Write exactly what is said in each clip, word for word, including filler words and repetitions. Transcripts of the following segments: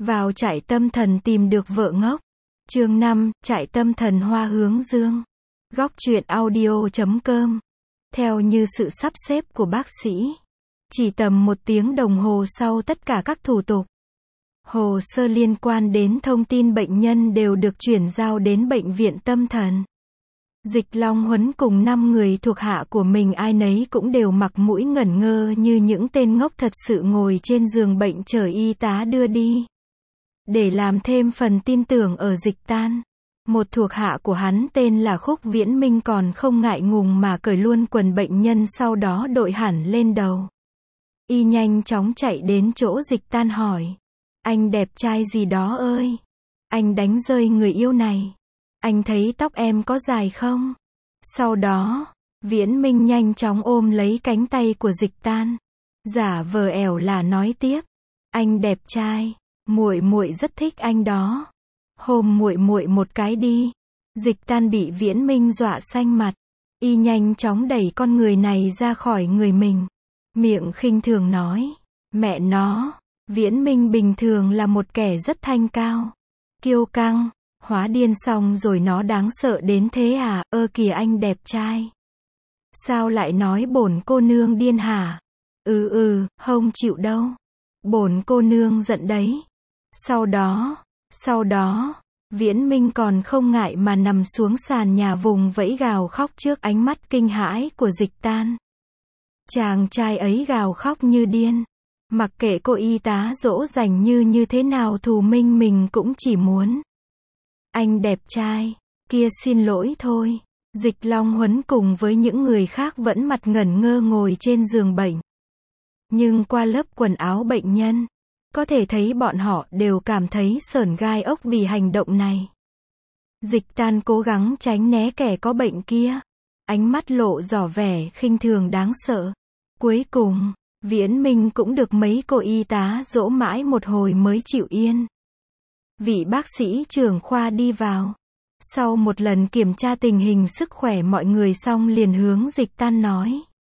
Vào trại tâm thần tìm được vợ ngốc. Chương năm, trại tâm thần Hoa Hướng Dương. Góc truyện audio chấm com. Theo như sự sắp xếp của bác sĩ, chỉ tầm một tiếng đồng hồ sau tất cả các thủ tục, hồ sơ liên quan đến thông tin bệnh nhân đều được chuyển giao đến bệnh viện tâm thần. Dịch Long Huấn cùng năm người thuộc hạ của mình ai nấy cũng đều mặc mũi ngẩn ngơ như những tên ngốc thật sự ngồi trên giường bệnh chờ y tá đưa đi. Để làm thêm phần tin tưởng ở Dịch Tan, một thuộc hạ của hắn tên là Khúc Viễn Minh còn không ngại ngùng mà cởi luôn quần bệnh nhân sau đó đội hẳn lên đầu. Y nhanh chóng chạy đến chỗ Dịch Tan hỏi: "Anh đẹp trai gì đó ơi, anh đánh rơi người yêu này, anh thấy tóc em có dài không?" Sau đó, Viễn Minh nhanh chóng ôm lấy cánh tay của Dịch Tan, giả vờ ẻo là nói tiếp: "Anh đẹp trai, muội muội rất thích anh đó. Hôn muội muội một cái đi." Dịch Tan bị Viễn Minh dọa xanh mặt, y nhanh chóng đẩy con người này ra khỏi người mình, miệng khinh thường nói: "Mẹ nó, Viễn Minh bình thường là một kẻ rất thanh cao, kiêu căng, hóa điên xong rồi nó đáng sợ đến thế à? Ơ kìa anh đẹp trai, sao lại nói bổn cô nương điên hả? Ừ ừ, không chịu đâu. Bổn cô nương giận đấy." Sau đó, sau đó, Viễn Minh còn không ngại mà nằm xuống sàn nhà vùng vẫy gào khóc trước ánh mắt kinh hãi của Dịch Tan. Chàng trai ấy gào khóc như điên, mặc kệ cô y tá dỗ dành như như thế nào thù minh mình cũng chỉ muốn: "Anh đẹp trai, kia xin lỗi thôi." Dịch Long Huấn cùng với những người khác vẫn mặt ngẩn ngơ ngồi trên giường bệnh. Nhưng qua lớp quần áo bệnh nhân, có thể thấy bọn họ đều cảm thấy sởn gai ốc vì hành động này. Dịch Tan cố gắng tránh né kẻ có bệnh kia, ánh mắt lộ rõ vẻ khinh thường đáng sợ. Cuối cùng, Viễn Minh cũng được mấy cô y tá dỗ mãi một hồi mới chịu yên. Vị bác sĩ trưởng khoa đi vào, sau một lần kiểm tra tình hình sức khỏe mọi người xong liền hướng Dịch Tan nói: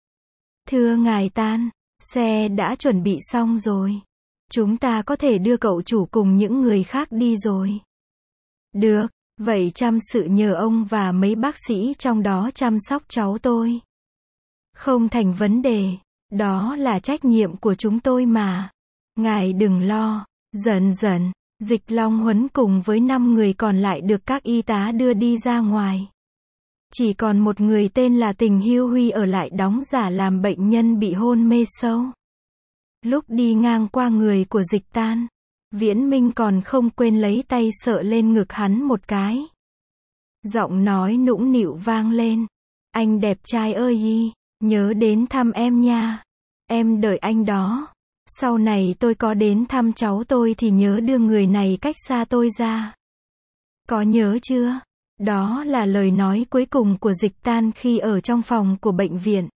"Thưa ngài Tan, xe đã chuẩn bị xong rồi. Chúng ta có thể đưa cậu chủ cùng những người khác đi rồi." "Được, vậy chăm sự nhờ ông và mấy bác sĩ trong đó chăm sóc cháu tôi." "Không thành vấn đề, đó là trách nhiệm của chúng tôi mà. Ngài đừng lo." Dần dần, Dịch Long Huấn cùng với năm người còn lại được các y tá đưa đi ra ngoài. Chỉ còn một người tên là Tình Hiêu Huy ở lại đóng giả làm bệnh nhân bị hôn mê sâu. Lúc đi ngang qua người của Dịch Tan, Viễn Minh còn không quên lấy tay sờ lên ngực hắn một cái. Giọng nói nũng nịu vang lên: "Anh đẹp trai ơi y, nhớ đến thăm em nha. Em đợi anh đó. Sau này tôi có đến thăm cháu tôi thì nhớ đưa người này cách xa tôi ra. Có nhớ chưa?" Đó là lời nói cuối cùng của Dịch Tan khi ở trong phòng của bệnh viện.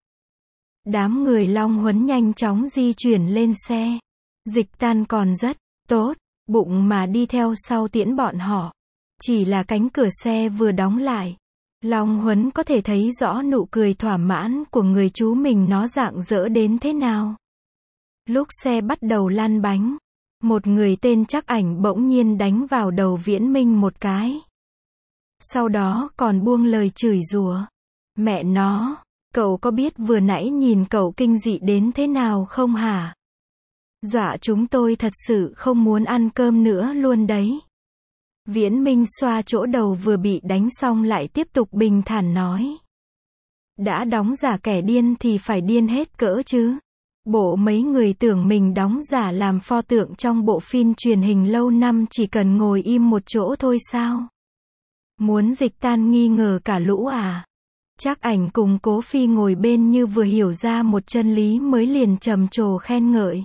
Đám người Long Huấn nhanh chóng di chuyển lên xe. Dịch Tan còn rất tốt bụng mà đi theo sau tiễn bọn họ. Chỉ là cánh cửa xe vừa đóng lại, Long Huấn có thể thấy rõ nụ cười thỏa mãn của người chú mình nó rạng rỡ đến thế nào. Lúc xe bắt đầu lăn bánh, một người tên Trác Ảnh bỗng nhiên đánh vào đầu Viễn Minh một cái. Sau đó còn buông lời chửi rủa: "Mẹ nó, cậu có biết vừa nãy nhìn cậu kinh dị đến thế nào không hả? Dọa chúng tôi thật sự không muốn ăn cơm nữa luôn đấy." Viễn Minh xoa chỗ đầu vừa bị đánh xong lại tiếp tục bình thản nói: "Đã đóng giả kẻ điên thì phải điên hết cỡ chứ. Bộ mấy người tưởng mình đóng giả làm pho tượng trong bộ phim truyền hình lâu năm chỉ cần ngồi im một chỗ thôi sao? Muốn Dịch Tan nghi ngờ cả lũ à?" Trác Ảnh cùng Cố Phi ngồi bên như vừa hiểu ra một chân lý mới liền trầm trồ khen ngợi: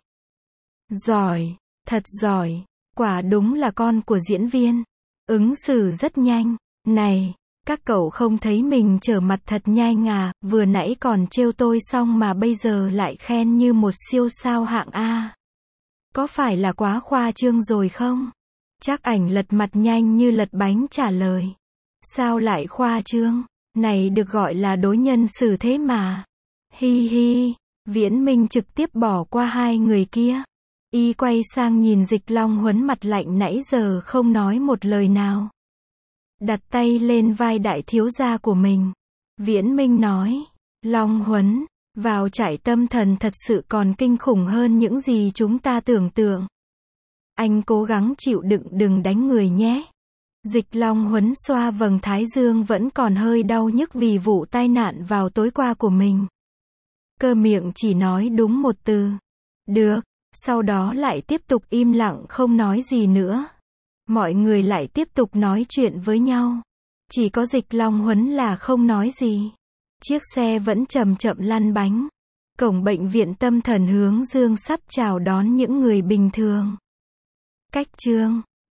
"Giỏi, thật giỏi, quả đúng là con của diễn viên. Ứng xử rất nhanh. Này, các cậu không thấy mình trở mặt thật nhanh à, vừa nãy còn trêu tôi xong mà bây giờ lại khen như một siêu sao hạng A. Có phải là quá khoa trương rồi không?" Trác Ảnh lật mặt nhanh như lật bánh trả lời: "Sao lại khoa trương? Này được gọi là đối nhân xử thế mà." Hi hi. Viễn Minh trực tiếp bỏ qua hai người kia. Y quay sang nhìn Dịch Long Huấn mặt lạnh nãy giờ không nói một lời nào. Đặt tay lên vai đại thiếu gia của mình. Viễn Minh nói, Long Huấn, vào trại tâm thần thật sự còn kinh khủng hơn những gì chúng ta tưởng tượng. Anh cố gắng chịu đựng đừng đánh người nhé. Dịch Long Huấn xoa vầng thái dương vẫn còn hơi đau nhức vì vụ tai nạn vào tối qua của mình. Cơ miệng chỉ nói đúng một từ. Được. Sau đó lại tiếp tục im lặng không nói gì nữa. Mọi người lại tiếp tục nói chuyện với nhau. Chỉ có Dịch Long Huấn là không nói gì. Chiếc xe vẫn chậm chậm lăn bánh. Cổng bệnh viện tâm thần Hướng Dương sắp chào đón những người bình thường. Cách chương